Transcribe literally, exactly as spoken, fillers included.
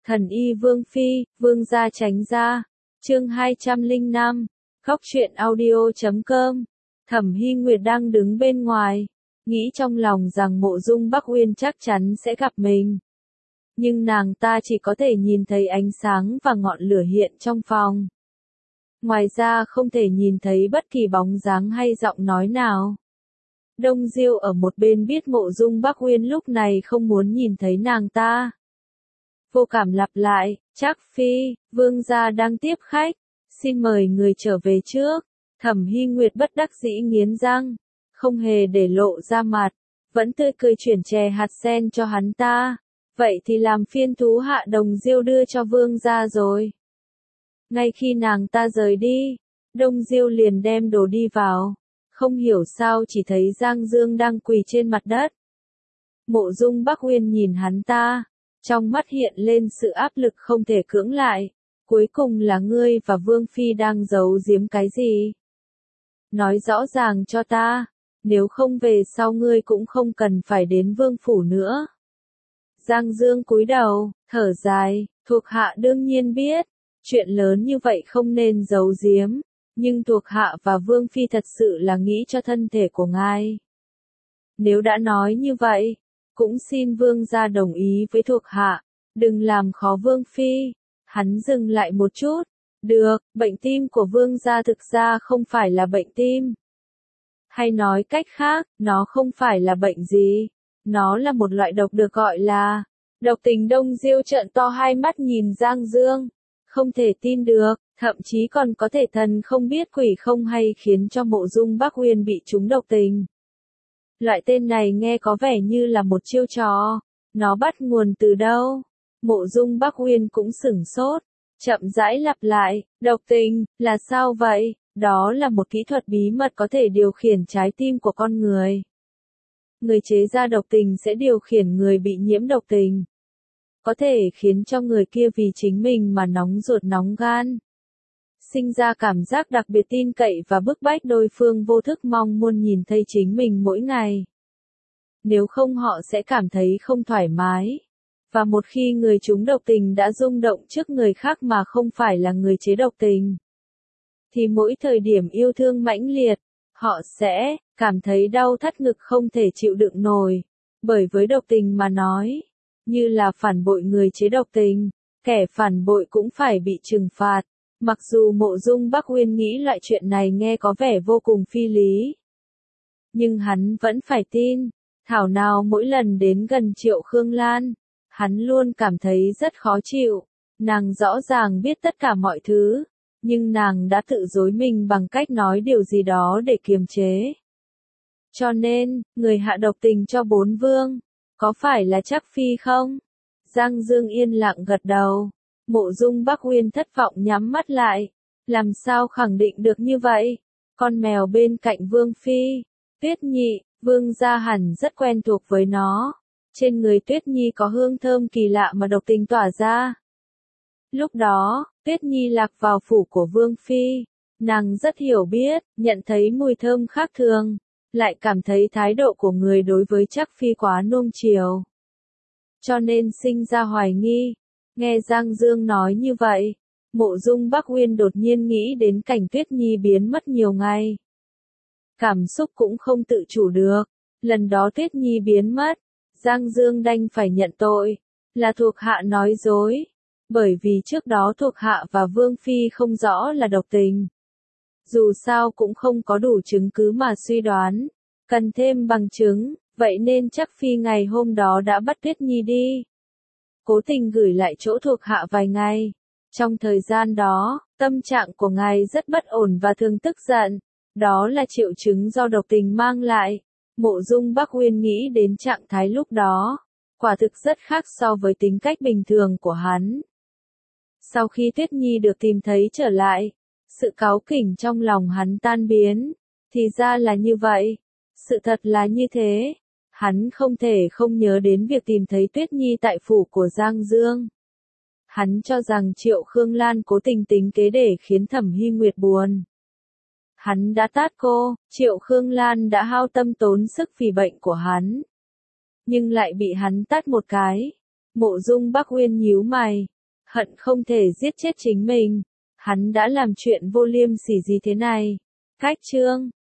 Thần y Vương Phi, Vương gia tránh ra. Chương hai trăm lẻ năm, Góc truyện audio chấm com. Thẩm Hy Nguyệt đang đứng bên ngoài, nghĩ trong lòng rằng Mộ Dung Bắc Uyên chắc chắn sẽ gặp mình. Nhưng nàng ta chỉ có thể nhìn thấy ánh sáng và ngọn lửa hiện trong phòng. Ngoài ra không thể nhìn thấy bất kỳ bóng dáng hay giọng nói nào. Đông Diêu ở một bên biết Mộ Dung Bắc Uyên lúc này không muốn nhìn thấy nàng ta. Vô cảm lặp lại, Trác Phi, Vương gia đang tiếp khách, xin mời người trở về trước. Thẩm Hy Nguyệt bất đắc dĩ nghiến răng, không hề để lộ ra mặt, vẫn tươi cười chuyển chè hạt sen cho hắn ta. Vậy thì làm phiên thú hạ Đồng Diêu đưa cho Vương gia rồi. Ngay khi nàng ta rời đi, Đông Diêu liền đem đồ đi vào, không hiểu sao chỉ thấy Giang Dương đang quỳ trên mặt đất. Mộ Dung Bắc Uyên nhìn hắn ta, trong mắt hiện lên sự áp lực không thể cưỡng lại. Cuối cùng là ngươi và Vương Phi đang giấu giếm cái gì? Nói rõ ràng cho ta, nếu không về sau ngươi cũng không cần phải đến Vương Phủ nữa. Giang Dương cúi đầu, thở dài, thuộc hạ đương nhiên biết, chuyện lớn như vậy không nên giấu giếm, nhưng thuộc hạ và Vương Phi thật sự là nghĩ cho thân thể của ngài. Nếu đã nói như vậy, cũng xin Vương gia đồng ý với thuộc hạ, đừng làm khó Vương Phi. Hắn dừng lại một chút, được, bệnh tim của Vương gia thực ra không phải là bệnh tim. Hay nói cách khác, nó không phải là bệnh gì, nó là một loại độc được gọi là độc tình. Đông Diêu trợn to hai mắt nhìn Giang Dương, không thể tin được, thậm chí còn có thể thần không biết quỷ không hay khiến cho Mộ Dung Bắc Uyên bị trúng độc tình. Loại tên này nghe có vẻ như là một chiêu trò, nó bắt nguồn từ đâu? Mộ Dung Bắc Uyên cũng sửng sốt, chậm rãi lặp lại, độc tình, là sao vậy? Đó là một kỹ thuật bí mật có thể điều khiển trái tim của con người. Người chế ra độc tình sẽ điều khiển người bị nhiễm độc tình. Có thể khiến cho người kia vì chính mình mà nóng ruột nóng gan. Sinh ra cảm giác đặc biệt tin cậy và bức bách đối phương vô thức mong muốn nhìn thấy chính mình mỗi ngày. Nếu không họ sẽ cảm thấy không thoải mái. Và một khi người trúng độc tình đã rung động trước người khác mà không phải là người chế độc tình, thì mỗi thời điểm yêu thương mãnh liệt, họ sẽ cảm thấy đau thắt ngực không thể chịu đựng nổi. Bởi với độc tình mà nói, như là phản bội người chế độc tình, kẻ phản bội cũng phải bị trừng phạt. Mặc dù Mộ Dung Bắc Uyên nghĩ loại chuyện này nghe có vẻ vô cùng phi lý, nhưng hắn vẫn phải tin. Thảo nào mỗi lần đến gần Triệu Khương Lan, hắn luôn cảm thấy rất khó chịu. Nàng rõ ràng biết tất cả mọi thứ, nhưng nàng đã tự dối mình bằng cách nói điều gì đó để kiềm chế. Cho nên, người hạ độc tình cho bốn vương, có phải là Trác Phi không? Giang Dương yên lặng gật đầu. Mộ Dung Bắc Uyên thất vọng nhắm mắt lại. Làm sao khẳng định được như vậy? Con mèo bên cạnh Vương Phi, Tuyết Nhi, Vương gia hẳn rất quen thuộc với nó. Trên người Tuyết Nhi có hương thơm kỳ lạ mà độc tình tỏa ra. Lúc đó, Tuyết Nhi lạc vào phủ của Vương Phi. Nàng rất hiểu biết, nhận thấy mùi thơm khác thường, lại cảm thấy thái độ của người đối với Trác Phi quá nuông chiều. Cho nên sinh ra hoài nghi. Nghe Giang Dương nói như vậy, Mộ Dung Bắc Uyên đột nhiên nghĩ đến cảnh Tuyết Nhi biến mất nhiều ngày. Cảm xúc cũng không tự chủ được. Lần đó Tuyết Nhi biến mất, Giang Dương đành phải nhận tội, là thuộc hạ nói dối. Bởi vì trước đó thuộc hạ và Vương Phi không rõ là độc tình. Dù sao cũng không có đủ chứng cứ mà suy đoán, cần thêm bằng chứng, vậy nên Trác Phi ngày hôm đó đã bắt Tuyết Nhi đi. Cố tình gửi lại chỗ thuộc hạ vài ngày. Trong thời gian đó, tâm trạng của ngài rất bất ổn và thường tức giận. Đó là triệu chứng do độc tình mang lại. Mộ Dung Bắc Uyên nghĩ đến trạng thái lúc đó, quả thực rất khác so với tính cách bình thường của hắn. Sau khi Tuyết Nhi được tìm thấy trở lại, sự cáu kỉnh trong lòng hắn tan biến. Thì ra là như vậy. Sự thật là như thế. Hắn không thể không nhớ đến việc tìm thấy Tuyết Nhi tại phủ của Giang Dương. Hắn cho rằng Triệu Khương Lan cố tình tính kế để khiến Thẩm Hy Nguyệt buồn. Hắn đã tát cô, Triệu Khương Lan đã hao tâm tốn sức vì bệnh của hắn. Nhưng lại bị hắn tát một cái. Mộ Dung Bắc Uyên nhíu mày, hận không thể giết chết chính mình. Hắn đã làm chuyện vô liêm sỉ gì thế này? Cách chương